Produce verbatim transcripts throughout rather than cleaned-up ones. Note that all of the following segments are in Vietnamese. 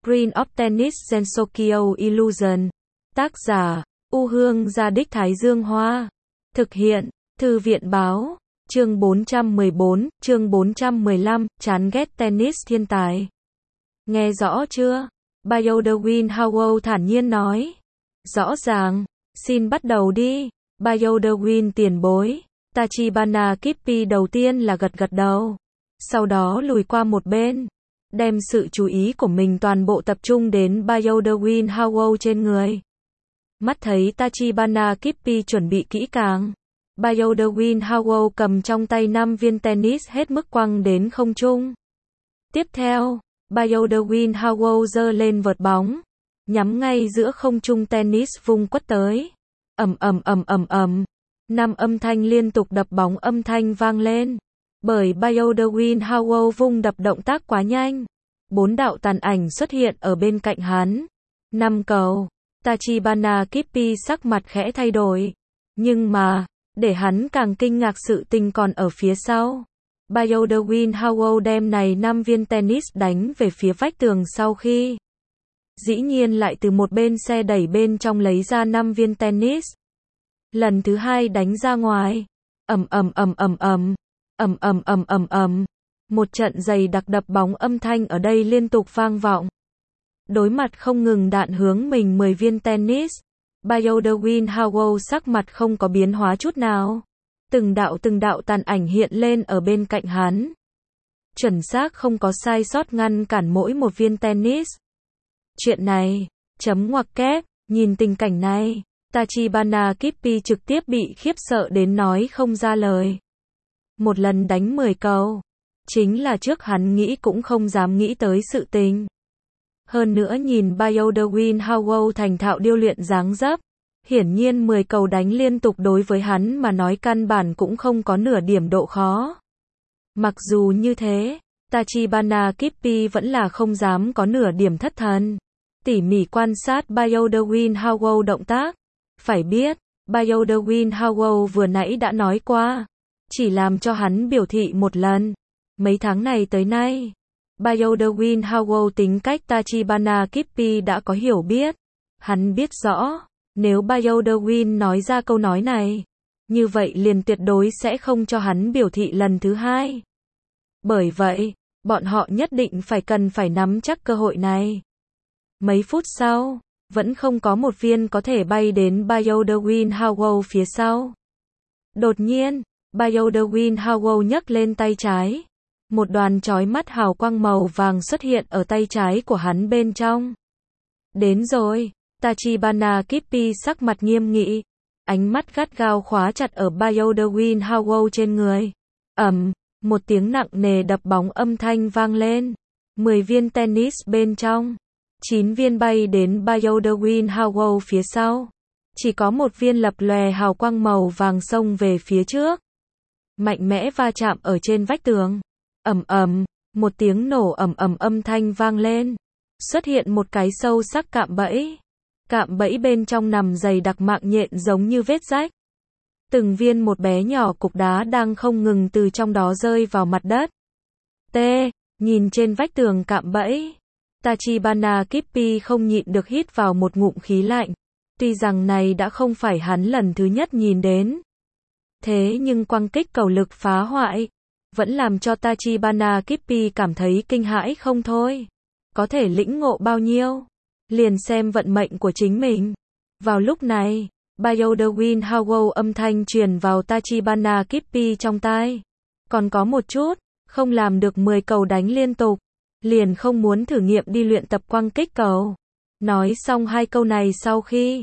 Screen of Tennis Gensokyo Illusion. Tác giả, U Hương Gia Đích Thái Dương Hoa. Thực hiện, Thư viện Báo. Chương bốn trăm mười bốn, chương bốn trăm mười lăm, chán ghét tennis thiên tài. Nghe rõ chưa? Bjorn Howell thản nhiên nói. Rõ ràng, xin bắt đầu đi. Bjorn tiền bối. Tachibana Kippi đầu tiên là gật gật đầu. Sau đó lùi qua một bên. Đem sự chú ý của mình toàn bộ tập trung đến Bjorn Howell trên người. Mắt thấy Tachibana Kippi chuẩn bị kỹ càng. Bjorn Howell cầm trong tay năm viên tennis hết mức quăng đến không trung. Tiếp theo, Bjorn Howell giơ lên vợt bóng, nhắm ngay giữa không trung tennis vung quất tới. Ầm ầm ầm ầm ầm, năm âm thanh liên tục đập bóng âm thanh vang lên. Bởi Bjorn Howell vung đập động tác quá nhanh, bốn đạo tàn ảnh xuất hiện ở bên cạnh hắn. Năm cầu. Tachibana Kippi sắc mặt khẽ thay đổi, nhưng mà để hắn càng kinh ngạc sự tình còn ở phía sau. Bjorn Howell đem này năm viên tennis đánh về phía vách tường sau khi dĩ nhiên lại từ một bên xe đẩy bên trong lấy ra năm viên tennis. Lần thứ hai đánh ra ngoài. Ầm ầm ầm ầm ầm, ầm ầm ầm ầm ầm. Một trận dày đặc đập bóng âm thanh ở đây liên tục vang vọng. Đối mặt không ngừng đạn hướng mình mười viên tennis, Bjorn Howell sắc mặt không có biến hóa chút nào. Từng đạo từng đạo tàn ảnh hiện lên ở bên cạnh hắn. Chuẩn xác không có sai sót ngăn cản mỗi một viên tennis. Chuyện này, chấm ngoặc kép, nhìn tình cảnh này, Tachibana Kippi trực tiếp bị khiếp sợ đến nói không ra lời. Một lần đánh mười cầu, chính là trước hắn nghĩ cũng không dám nghĩ tới sự tình. Hơn nữa nhìn Bjorn Howell thành thạo điêu luyện dáng dấp, hiển nhiên mười cầu đánh liên tục đối với hắn mà nói căn bản cũng không có nửa điểm độ khó. Mặc dù như thế, Tachibana Kippi vẫn là không dám có nửa điểm thất thần. Tỉ mỉ quan sát Bjorn Howell động tác. Phải biết, Bjorn Howell vừa nãy đã nói qua, chỉ làm cho hắn biểu thị một lần. Mấy tháng này tới nay, Bjorn Howell tính cách Tachibana Kippi đã có hiểu biết. Hắn biết rõ, nếu Bjorn nói ra câu nói này, như vậy liền tuyệt đối sẽ không cho hắn biểu thị lần thứ hai. Bởi vậy, bọn họ nhất định phải cần phải nắm chắc cơ hội này. Mấy phút sau, vẫn không có một viên có thể bay đến Bjorn Howell phía sau. Đột nhiên, Bjorn Howell nhấc lên tay trái. Một đoàn chói mắt hào quang màu vàng xuất hiện ở tay trái của hắn bên trong. Đến rồi, Tachibana Kippi sắc mặt nghiêm nghị, ánh mắt gắt gao khóa chặt ở Bjorn Howell trên người. Ầm, một tiếng nặng nề đập bóng âm thanh vang lên. mười viên tennis bên trong, chín viên bay đến Bjorn Howell phía sau. Chỉ có một viên lập lòe hào quang màu vàng xông về phía trước. Mạnh mẽ va chạm ở trên vách tường. Ầm ầm, một tiếng nổ ầm ầm âm thanh vang lên. Xuất hiện một cái sâu sắc cạm bẫy. Cạm bẫy bên trong nằm dày đặc mạng nhện giống như vết rách. Từng viên một bé nhỏ cục đá đang không ngừng từ trong đó rơi vào mặt đất. T, nhìn trên vách tường cạm bẫy, Tachibana Kippi không nhịn được hít vào một ngụm khí lạnh. Tuy rằng này đã không phải hắn lần thứ nhất nhìn đến. Thế nhưng quang kích cầu lực phá hoại vẫn làm cho Tachibana Kippi cảm thấy kinh hãi không thôi. Có thể lĩnh ngộ bao nhiêu, liền xem vận mệnh của chính mình. Vào lúc này, Bjorn Howell âm thanh truyền vào Tachibana Kippi trong tai. Còn có một chút, không làm được mười cầu đánh liên tục, liền không muốn thử nghiệm đi luyện tập quang kích cầu. Nói xong hai câu này sau khi,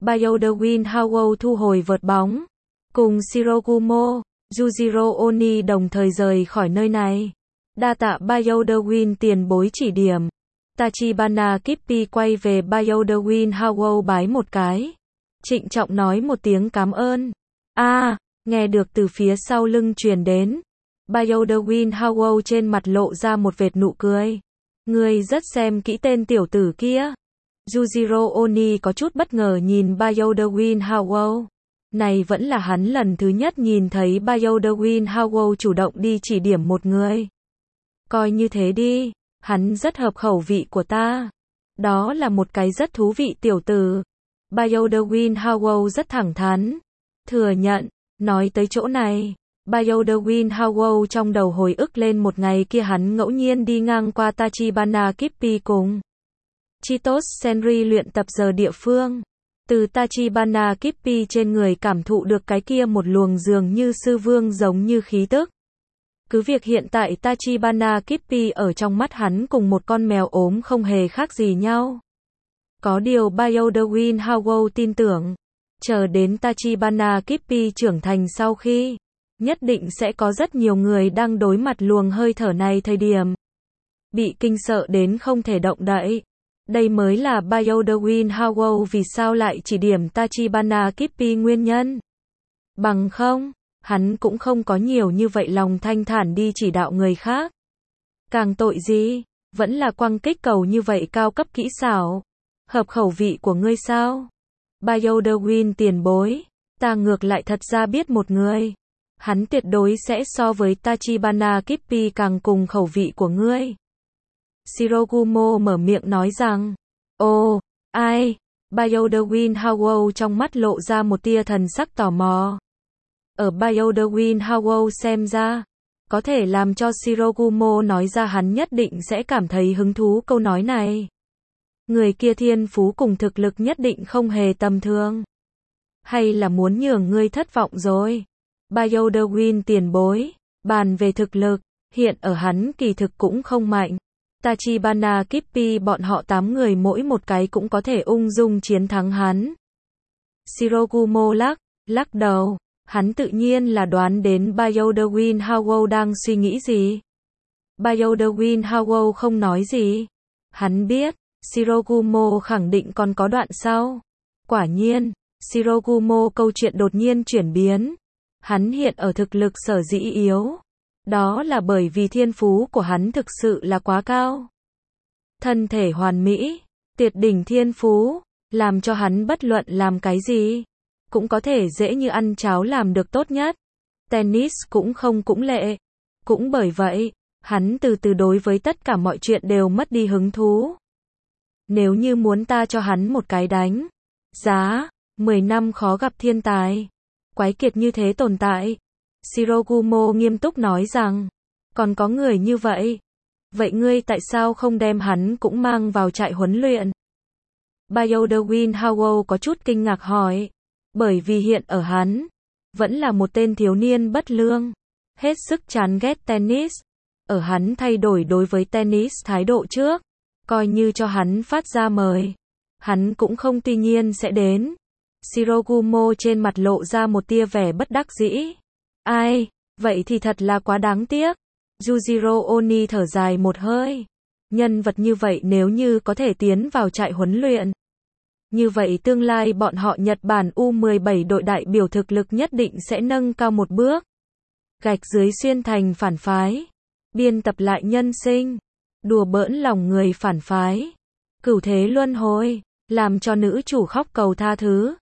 Bjorn Howell thu hồi vợt bóng, cùng Shirokumo, Yujiro Oni đồng thời rời khỏi nơi này. Đa tạ Bjorn tiền bối chỉ điểm. Tachibana Kippi quay về Bjorn Howell bái một cái. Trịnh trọng nói một tiếng cảm ơn. A, à, nghe được từ phía sau lưng truyền đến. Bjorn Howell trên mặt lộ ra một vệt nụ cười. Ngươi rất xem kỹ tên tiểu tử kia. Yujiro Oni có chút bất ngờ nhìn Bjorn Howell. Này vẫn là hắn lần thứ nhất nhìn thấy Bjorn Howell chủ động đi chỉ điểm một người. Coi như thế đi, hắn rất hợp khẩu vị của ta. Đó là một cái rất thú vị tiểu tử. Bayo-Dewin Howell rất thẳng thắn. Thừa nhận, nói tới chỗ này, Bayo-Dewin Howell trong đầu hồi ức lên một ngày kia hắn ngẫu nhiên đi ngang qua Tachibana Kippi cùng Chitos Senri luyện tập giờ địa phương. Từ Tachibana Kippi trên người cảm thụ được cái kia một luồng dường như sư vương giống như khí tức. Cứ việc hiện tại Tachibana Kippi ở trong mắt hắn cùng một con mèo ốm không hề khác gì nhau. Có điều Bayo-Dewin Howell tin tưởng, chờ đến Tachibana Kippi trưởng thành sau khi, nhất định sẽ có rất nhiều người đang đối mặt luồng hơi thở này thời điểm bị kinh sợ đến không thể động đậy. Đây mới là Bayo-Dewin Howell vì sao lại chỉ điểm Tachibana Kippi nguyên nhân. Bằng không, hắn cũng không có nhiều như vậy lòng thanh thản đi chỉ đạo người khác. Càng tội gì, vẫn là quăng kích cầu như vậy cao cấp kỹ xảo. Hợp khẩu vị của ngươi sao? Bayo-Dewin tiền bối, ta ngược lại thật ra biết một người. Hắn tuyệt đối sẽ so với Tachibana Kippi càng cùng khẩu vị của ngươi. Shirogumo mở miệng nói rằng, ồ, ai? Bayo-Dewin Howell trong mắt lộ ra một tia thần sắc tò mò. Ở Bayo-Dewin Howell xem ra, có thể làm cho Shirogumo nói ra hắn nhất định sẽ cảm thấy hứng thú câu nói này. Người kia thiên phú cùng thực lực nhất định không hề tầm thường. Hay là muốn nhường ngươi thất vọng rồi? Bayo-Dewin tiền bối, bàn về thực lực, hiện ở hắn kỳ thực cũng không mạnh. Tachibana Kippi bọn họ tám người mỗi một cái cũng có thể ung dung chiến thắng hắn. Shirogumo lắc, lắc đầu, hắn tự nhiên là đoán đến Bayo-Dewin Howell đang suy nghĩ gì. Bayo-Dewin Howell không nói gì. Hắn biết, Shirogumo khẳng định còn có đoạn sau. Quả nhiên, Shirogumo câu chuyện đột nhiên chuyển biến. Hắn hiện ở thực lực sở dĩ yếu. Đó là bởi vì thiên phú của hắn thực sự là quá cao. Thân thể hoàn mỹ, tuyệt đỉnh thiên phú, làm cho hắn bất luận làm cái gì, cũng có thể dễ như ăn cháo làm được tốt nhất. Tennis cũng không cũng lệ. Cũng bởi vậy, hắn từ từ đối với tất cả mọi chuyện đều mất đi hứng thú. Nếu như muốn ta cho hắn một cái đánh giá, mười năm khó gặp thiên tài, quái kiệt như thế tồn tại. Shirogumo nghiêm túc nói rằng, còn có người như vậy. Vậy ngươi tại sao không đem hắn cũng mang vào trại huấn luyện? Bayo-Dewin Howell có chút kinh ngạc hỏi. Bởi vì hiện ở hắn, vẫn là một tên thiếu niên bất lương, hết sức chán ghét tennis. Ở hắn thay đổi đối với tennis thái độ trước, coi như cho hắn phát ra mời, hắn cũng không tuy nhiên sẽ đến. Shirogumo trên mặt lộ ra một tia vẻ bất đắc dĩ. Ai, vậy thì thật là quá đáng tiếc. Yujiro Oni thở dài một hơi. Nhân vật như vậy nếu như có thể tiến vào trại huấn luyện, như vậy tương lai bọn họ Nhật Bản U mười bảy đội đại biểu thực lực nhất định sẽ nâng cao một bước. Gạch dưới xuyên thành phản phái, biên tập lại nhân sinh, đùa bỡn lòng người phản phái, cửu thế luân hồi, làm cho nữ chủ khóc cầu tha thứ.